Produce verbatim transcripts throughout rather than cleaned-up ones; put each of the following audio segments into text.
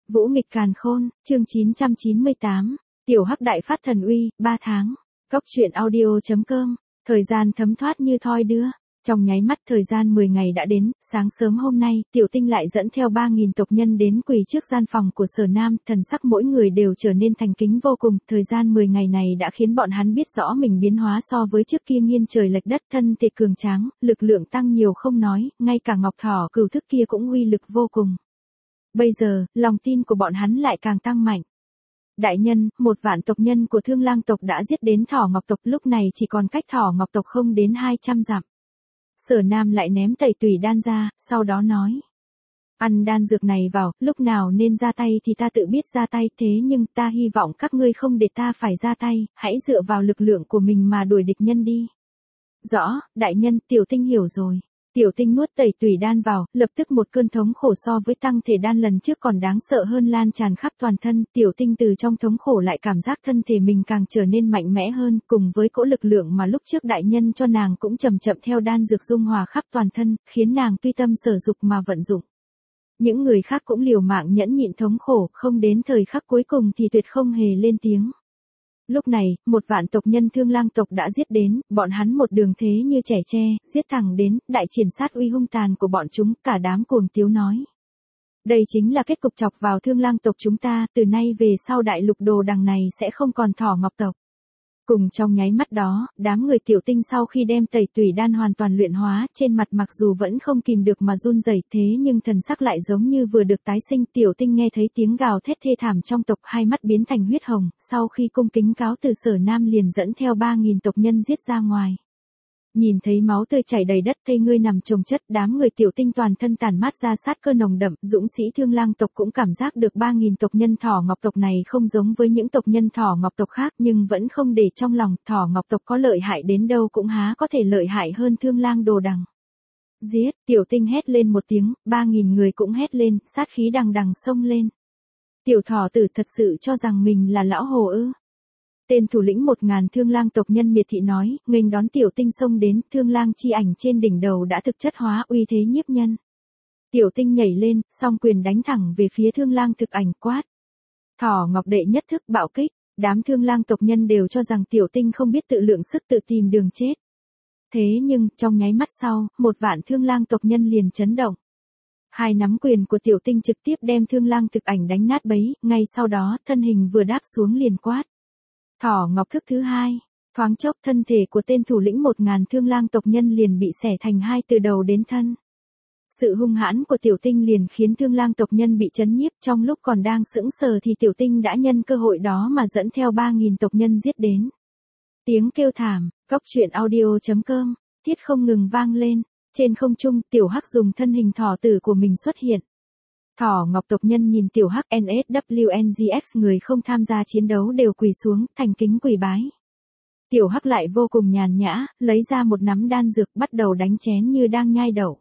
Vũ nghịch càn khôn, chương chín trăm chín mươi tám, Tiểu Hắc đại phát thần uy, ba tháng. Cốc truyện audio.com, thời gian thấm thoát như thoi đưa. Trong nháy mắt thời gian mười ngày đã đến, sáng sớm hôm nay, Tiểu Tinh lại dẫn theo ba nghìn tộc nhân đến quỳ trước gian phòng của Sở Nam, thần sắc mỗi người đều trở nên thành kính vô cùng. Thời gian mười ngày này đã khiến bọn hắn biết rõ mình biến hóa so với trước kia nghiêng trời lệch đất, thân thể cường tráng, lực lượng tăng nhiều không nói, ngay cả Ngọc Thỏ cửu thức kia cũng uy lực vô cùng. Bây giờ, lòng tin của bọn hắn lại càng tăng mạnh. Đại nhân, một vạn tộc nhân của Thương Lang tộc đã giết đến Thỏ Ngọc tộc, lúc này chỉ còn cách Thỏ Ngọc tộc không đến hai trăm dặm. Sở Nam lại ném tẩy tùy đan ra, sau đó nói. Ăn đan dược này vào, lúc nào nên ra tay thì ta tự biết ra tay, thế nhưng ta hy vọng các ngươi không để ta phải ra tay, hãy dựa vào lực lượng của mình mà đuổi địch nhân đi. Rõ, đại nhân, Tiểu Tinh hiểu rồi. Tiểu Tinh nuốt tẩy tùy đan vào, lập tức một cơn thống khổ so với tăng thể đan lần trước còn đáng sợ hơn lan tràn khắp toàn thân. Tiểu Tinh từ trong thống khổ lại cảm giác thân thể mình càng trở nên mạnh mẽ hơn, cùng với cỗ lực lượng mà lúc trước đại nhân cho nàng cũng chậm chậm theo đan dược dung hòa khắp toàn thân, khiến nàng tùy tâm sở dục mà vận dụng. Những người khác cũng liều mạng nhẫn nhịn thống khổ, không đến thời khắc cuối cùng thì tuyệt không hề lên tiếng. Lúc này, một vạn tộc nhân Thương Lang tộc đã giết đến, bọn hắn một đường thế như trẻ tre, giết thẳng đến, đại triển sát uy hung tàn của bọn chúng, cả đám cuồng tiếu nói. Đây chính là kết cục chọc vào Thương Lang tộc chúng ta, từ nay về sau đại lục đồ đằng này sẽ không còn Thỏ Ngọc tộc. Cùng trong nháy mắt đó, đám người Tiểu Tinh sau khi đem tẩy tùy đan hoàn toàn luyện hóa, trên mặt mặc dù vẫn không kìm được mà run rẩy, thế nhưng thần sắc lại giống như vừa được tái sinh. Tiểu Tinh nghe thấy tiếng gào thét thê thảm trong tộc, hai mắt biến thành huyết hồng, sau khi cung kính cáo từ Sở Nam liền dẫn theo ba nghìn tộc nhân giết ra ngoài. Nhìn thấy máu tươi chảy đầy đất, thây ngươi nằm chồng chất, đám người Tiểu Tinh toàn thân tản mát ra sát cơ nồng đậm, dũng sĩ Thương Lang tộc cũng cảm giác được ba nghìn tộc nhân Thỏ Ngọc tộc này không giống với những tộc nhân Thỏ Ngọc tộc khác, nhưng vẫn không để trong lòng, Thỏ Ngọc tộc có lợi hại đến đâu cũng há có thể lợi hại hơn Thương Lang đồ đằng. Giết, Tiểu Tinh hét lên một tiếng, ba nghìn người cũng hét lên, sát khí đằng đằng xông lên. Tiểu Thỏ tử thật sự cho rằng mình là lão hồ ư? Tên thủ lĩnh một ngàn Thương Lang tộc nhân miệt thị nói, nghênh đón Tiểu Tinh xông đến, Thương Lang chi ảnh trên đỉnh đầu đã thực chất hóa, uy thế nhiếp nhân. Tiểu Tinh nhảy lên, song quyền đánh thẳng về phía Thương Lang thực ảnh, quát. Thỏ Ngọc đệ nhất thức bạo kích, đám Thương Lang tộc nhân đều cho rằng Tiểu Tinh không biết tự lượng sức tự tìm đường chết. Thế nhưng, trong nháy mắt sau, một vạn Thương Lang tộc nhân liền chấn động. Hai nắm quyền của Tiểu Tinh trực tiếp đem Thương Lang thực ảnh đánh nát bấy, ngay sau đó, thân hình vừa đáp xuống liền quát. Thỏ Ngọc thức thứ hai, thoáng chốc thân thể của tên thủ lĩnh một ngàn Thương Lang tộc nhân liền bị xẻ thành hai từ đầu đến thân. Sự hung hãn của Tiểu Tinh liền khiến Thương Lang tộc nhân bị chấn nhiếp, trong lúc còn đang sững sờ thì Tiểu Tinh đã nhân cơ hội đó mà dẫn theo ba nghìn tộc nhân giết đến. Tiếng kêu thảm, cốc truyện audio.com, thiết không ngừng vang lên, trên không trung Tiểu Hắc dùng thân hình thỏ tử của mình xuất hiện. Thỏ Ngọc tộc nhân nhìn Tiểu Hắc, en ét vê en giê ích người không tham gia chiến đấu đều quỳ xuống, thành kính quỳ bái. Tiểu Hắc lại vô cùng nhàn nhã, lấy ra một nắm đan dược bắt đầu đánh chén như đang nhai đậu.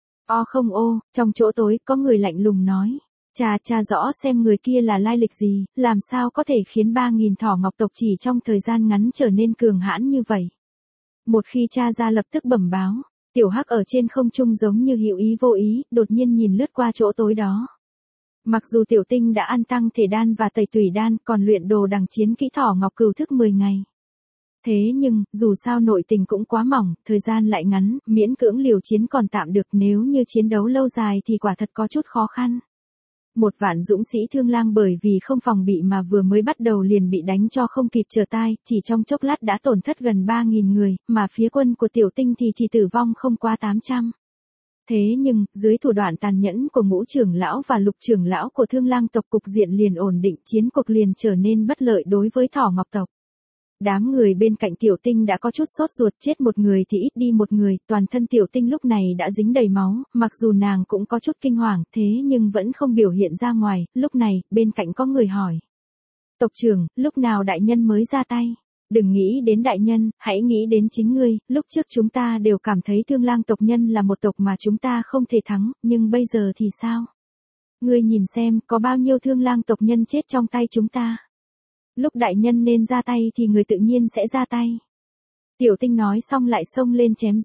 O không ô, trong chỗ tối có người lạnh lùng nói. Cha cha rõ xem người kia là lai lịch gì, làm sao có thể khiến ba nghìn Thỏ Ngọc tộc chỉ trong thời gian ngắn trở nên cường hãn như vậy. Một khi cha ra lập tức bẩm báo. Tiểu Hắc ở trên không trung giống như hữu ý vô ý, đột nhiên nhìn lướt qua chỗ tối đó. Mặc dù Tiểu Tinh đã ăn tăng thể đan và tẩy tùy đan, còn luyện đồ đằng chiến kỹ Thỏ Ngọc cửu thức mười ngày. Thế nhưng, dù sao nội tình cũng quá mỏng, thời gian lại ngắn, miễn cưỡng liều chiến còn tạm được, nếu như chiến đấu lâu dài thì quả thật có chút khó khăn. Một vạn dũng sĩ Thương Lang bởi vì không phòng bị mà vừa mới bắt đầu liền bị đánh cho không kịp trở tay, chỉ trong chốc lát đã tổn thất gần ba nghìn người, mà phía quân của Tiểu Tinh thì chỉ tử vong không quá tám trăm. Thế nhưng, dưới thủ đoạn tàn nhẫn của ngũ trưởng lão và lục trưởng lão của Thương Lang tộc, cục diện liền ổn định, chiến cuộc liền trở nên bất lợi đối với Thỏ Ngọc tộc. Đám người bên cạnh Tiểu Tinh đã có chút sốt ruột, chết một người thì ít đi một người, toàn thân Tiểu Tinh lúc này đã dính đầy máu, mặc dù nàng cũng có chút kinh hoàng, thế nhưng vẫn không biểu hiện ra ngoài. Lúc này, bên cạnh có người hỏi. Tộc trưởng, lúc nào đại nhân mới ra tay? Đừng nghĩ đến đại nhân, hãy nghĩ đến chính ngươi, lúc trước chúng ta đều cảm thấy Thương Lang tộc nhân là một tộc mà chúng ta không thể thắng, nhưng bây giờ thì sao? Ngươi nhìn xem, có bao nhiêu Thương Lang tộc nhân chết trong tay chúng ta? Lúc đại nhân nên ra tay thì người tự nhiên sẽ ra tay. Tiểu Tinh nói xong lại xông lên chém giết.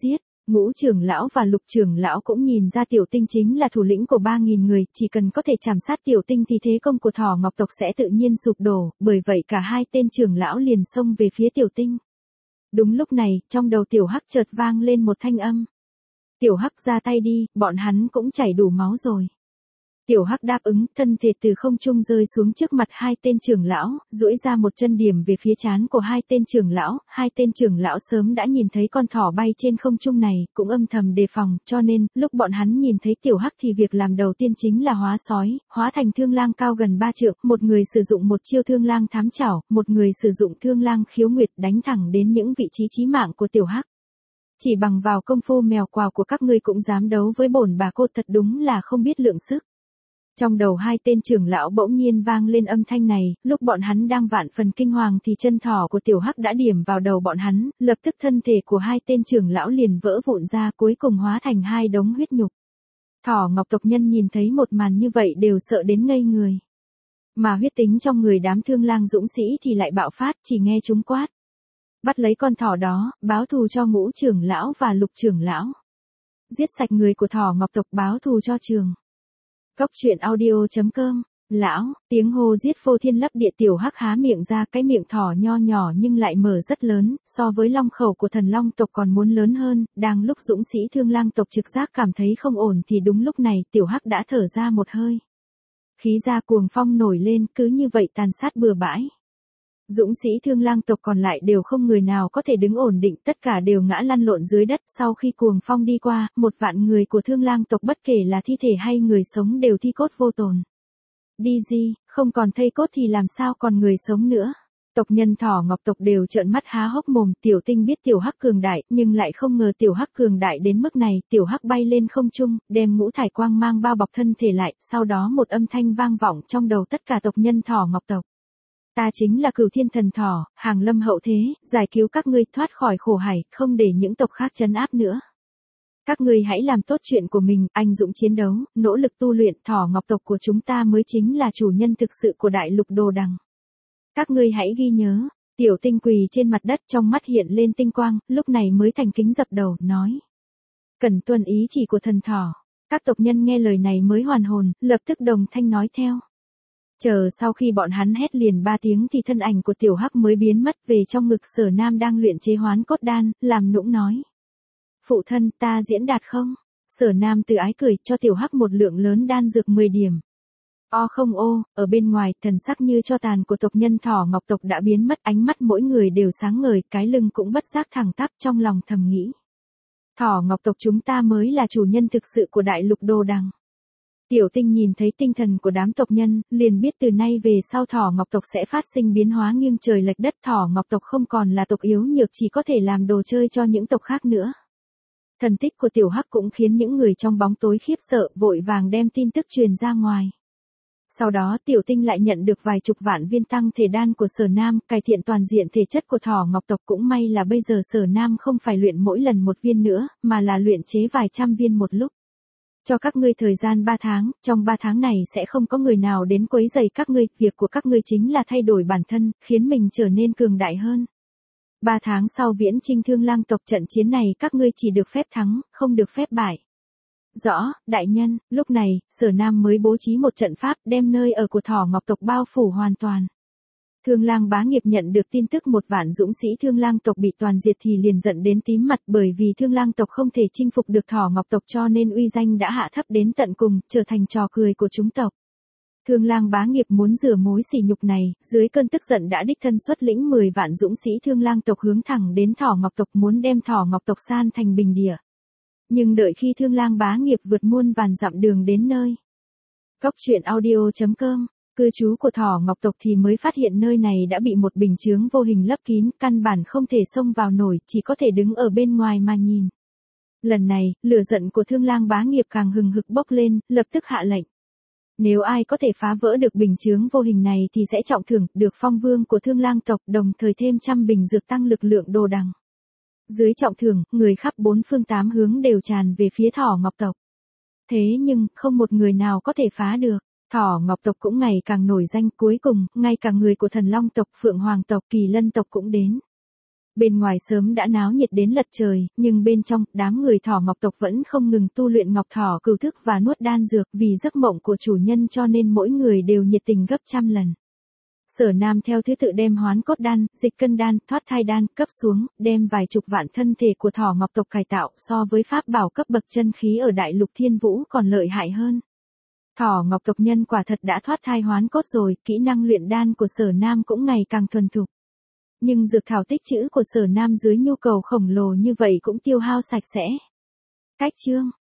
Ngũ trưởng lão và Lục trưởng lão cũng nhìn ra Tiểu Tinh chính là thủ lĩnh của ba nghìn người, chỉ cần có thể chảm sát Tiểu Tinh thì thế công của Thỏ Ngọc tộc sẽ tự nhiên sụp đổ, bởi vậy cả hai tên trưởng lão liền xông về phía Tiểu Tinh. Đúng lúc này, trong đầu Tiểu Hắc chợt vang lên một thanh âm. Tiểu Hắc ra tay đi, bọn hắn cũng chảy đủ máu rồi. Tiểu Hắc đáp ứng, thân thể từ không trung rơi xuống trước mặt hai tên trưởng lão, duỗi ra một chân điểm về phía trán của hai tên trưởng lão, hai tên trưởng lão sớm đã nhìn thấy con thỏ bay trên không trung này, cũng âm thầm đề phòng, cho nên, lúc bọn hắn nhìn thấy Tiểu Hắc thì việc làm đầu tiên chính là hóa sói, hóa thành thương lang cao gần ba trượng, một người sử dụng một chiêu thương lang thám chảo, một người sử dụng thương lang khiếu nguyệt đánh thẳng đến những vị trí chí mạng của Tiểu Hắc. Chỉ bằng vào công phu mèo quào của các ngươi cũng dám đấu với bổn bà cô, thật đúng là không biết lượng sức. Trong đầu hai tên trưởng lão bỗng nhiên vang lên âm thanh này, lúc bọn hắn đang vạn phần kinh hoàng thì chân thỏ của Tiểu Hắc đã điểm vào đầu bọn hắn, lập tức thân thể của hai tên trưởng lão liền vỡ vụn ra, cuối cùng hóa thành hai đống huyết nhục. Thỏ Ngọc tộc nhân nhìn thấy một màn như vậy đều sợ đến ngây người. Mà huyết tính trong người đám thương lang dũng sĩ thì lại bạo phát, chỉ nghe chúng quát. Bắt lấy con thỏ đó, báo thù cho Ngũ trưởng lão và Lục trưởng lão. Giết sạch người của Thỏ Ngọc tộc, báo thù cho trường. Cốc truyện audio chấm com. Lão, tiếng hô giết phô thiên lấp địa. Tiểu Hắc há miệng ra, cái miệng thỏ nho nhỏ nhưng lại mở rất lớn, so với long khẩu của thần long tộc còn muốn lớn hơn. Đang lúc dũng sĩ thương lang tộc trực giác cảm thấy không ổn thì đúng lúc này Tiểu Hắc đã thở ra một hơi. Khí ra cuồng phong nổi lên, cứ như vậy tàn sát bừa bãi. Dũng sĩ thương lang tộc còn lại đều không người nào có thể đứng ổn định, tất cả đều ngã lăn lộn dưới đất. Sau khi cuồng phong đi qua, một vạn người của thương lang tộc bất kể là thi thể hay người sống đều thi cốt vô tồn. Đi gì, không còn thây cốt thì làm sao còn người sống nữa. Tộc nhân Thỏ Ngọc tộc đều trợn mắt há hốc mồm. Tiểu Tinh biết Tiểu Hắc cường đại, nhưng lại không ngờ Tiểu Hắc cường đại đến mức này. Tiểu Hắc bay lên không trung, đem ngũ thải quang mang bao bọc thân thể lại, sau đó một âm thanh vang vọng trong đầu tất cả tộc nhân Thỏ Ngọc tộc. Ta chính là Cửu Thiên Thần Thỏ, hàng lâm hậu thế, giải cứu các ngươi thoát khỏi khổ hải, không để những tộc khác trấn áp nữa. Các ngươi hãy làm tốt chuyện của mình, anh dũng chiến đấu, nỗ lực tu luyện. Thỏ Ngọc tộc của chúng ta mới chính là chủ nhân thực sự của đại lục Đồ Đằng. Các ngươi hãy ghi nhớ. Tiểu Tinh quỳ trên mặt đất, trong mắt hiện lên tinh quang, lúc này mới thành kính dập đầu, nói. Cần tuân ý chỉ của thần thỏ. Các tộc nhân nghe lời này mới hoàn hồn, lập tức đồng thanh nói theo. Chờ sau khi bọn hắn hét liền ba tiếng thì thân ảnh của Tiểu Hắc mới biến mất về trong ngực Sở Nam đang luyện chế hoán cốt đan, làm nũng nói. Phụ thân, ta diễn đạt không? Sở Nam từ ái cười, cho Tiểu Hắc một lượng lớn đan dược mười điểm. O không ô, ở bên ngoài, thần sắc như cho tàn của tộc nhân Thỏ Ngọc tộc đã biến mất, ánh mắt mỗi người đều sáng ngời, cái lưng cũng bất giác thẳng tắp, trong lòng thầm nghĩ. Thỏ Ngọc tộc chúng ta mới là chủ nhân thực sự của đại lục Đồ Đằng. Tiểu Tinh nhìn thấy tinh thần của đám tộc nhân, liền biết từ nay về sau Thỏ Ngọc tộc sẽ phát sinh biến hóa nghiêng trời lệch đất. Thỏ Ngọc tộc không còn là tộc yếu nhược, chỉ có thể làm đồ chơi cho những tộc khác nữa. Thần tích của Tiểu Hắc cũng khiến những người trong bóng tối khiếp sợ, vội vàng đem tin tức truyền ra ngoài. Sau đó Tiểu Tinh lại nhận được vài chục vạn viên tăng thể đan của Sở Nam, cải thiện toàn diện thể chất của Thỏ Ngọc tộc. Cũng may là bây giờ Sở Nam không phải luyện mỗi lần một viên nữa, mà là luyện chế vài trăm viên một lúc. Cho các ngươi thời gian ba tháng, trong ba tháng này sẽ không có người nào đến quấy rầy các ngươi, việc của các ngươi chính là thay đổi bản thân, khiến mình trở nên cường đại hơn. Ba tháng sau viễn chinh thương lang tộc, trận chiến này các ngươi chỉ được phép thắng, không được phép bại. Rõ, đại nhân. Lúc này, Sở Nam mới bố trí một trận pháp, đem nơi ở của Thỏ Ngọc tộc bao phủ hoàn toàn. Thương lang bá nghiệp nhận được tin tức một vạn dũng sĩ thương lang tộc bị toàn diệt thì liền giận đến tím mặt, bởi vì thương lang tộc không thể chinh phục được Thỏ Ngọc tộc cho nên uy danh đã hạ thấp đến tận cùng, trở thành trò cười của chúng tộc. Thương lang bá nghiệp muốn rửa mối sỉ nhục này, dưới cơn tức giận đã đích thân xuất lĩnh mười vạn dũng sĩ thương lang tộc hướng thẳng đến Thỏ Ngọc tộc, muốn đem Thỏ Ngọc tộc san thành bình địa. Nhưng đợi khi thương lang bá nghiệp vượt muôn vàn dặm đường đến nơi. Cốc truyện audio chấm com. Cư trú của Thỏ Ngọc tộc thì mới phát hiện nơi này đã bị một bình chướng vô hình lấp kín, căn bản không thể xông vào nổi, chỉ có thể đứng ở bên ngoài mà nhìn. Lần này, lửa giận của thương lang bá nghiệp càng hừng hực bốc lên, lập tức hạ lệnh. Nếu ai có thể phá vỡ được bình chướng vô hình này thì sẽ trọng thưởng, được phong vương của thương lang tộc, đồng thời thêm trăm bình dược tăng lực lượng Đồ Đằng. Dưới trọng thưởng, người khắp bốn phương tám hướng đều tràn về phía Thỏ Ngọc tộc. Thế nhưng, không một người nào có thể phá được. Thỏ Ngọc tộc cũng ngày càng nổi danh, cuối cùng, ngay cả người của Thần Long tộc, Phượng Hoàng tộc, Kỳ Lân tộc cũng đến. Bên ngoài sớm đã náo nhiệt đến lật trời, nhưng bên trong, đám người thỏ ngọc tộc vẫn không ngừng tu luyện ngọc thỏ cửu thức và nuốt đan dược vì giấc mộng của chủ nhân cho nên mỗi người đều nhiệt tình gấp trăm lần. Sở Nam theo thứ tự đem hoán cốt đan, dịch cân đan, thoát thai đan cấp xuống, đem vài chục vạn thân thể của thỏ ngọc tộc cải tạo so với pháp bảo cấp bậc chân khí ở đại lục thiên vũ còn lợi hại hơn. Thỏ ngọc tộc nhân quả thật đã thoát thai hoán cốt rồi, kỹ năng luyện đan của Sở Nam cũng ngày càng thuần thục. Nhưng dược thảo tích trữ của Sở Nam dưới nhu cầu khổng lồ như vậy cũng tiêu hao sạch sẽ. Cách chương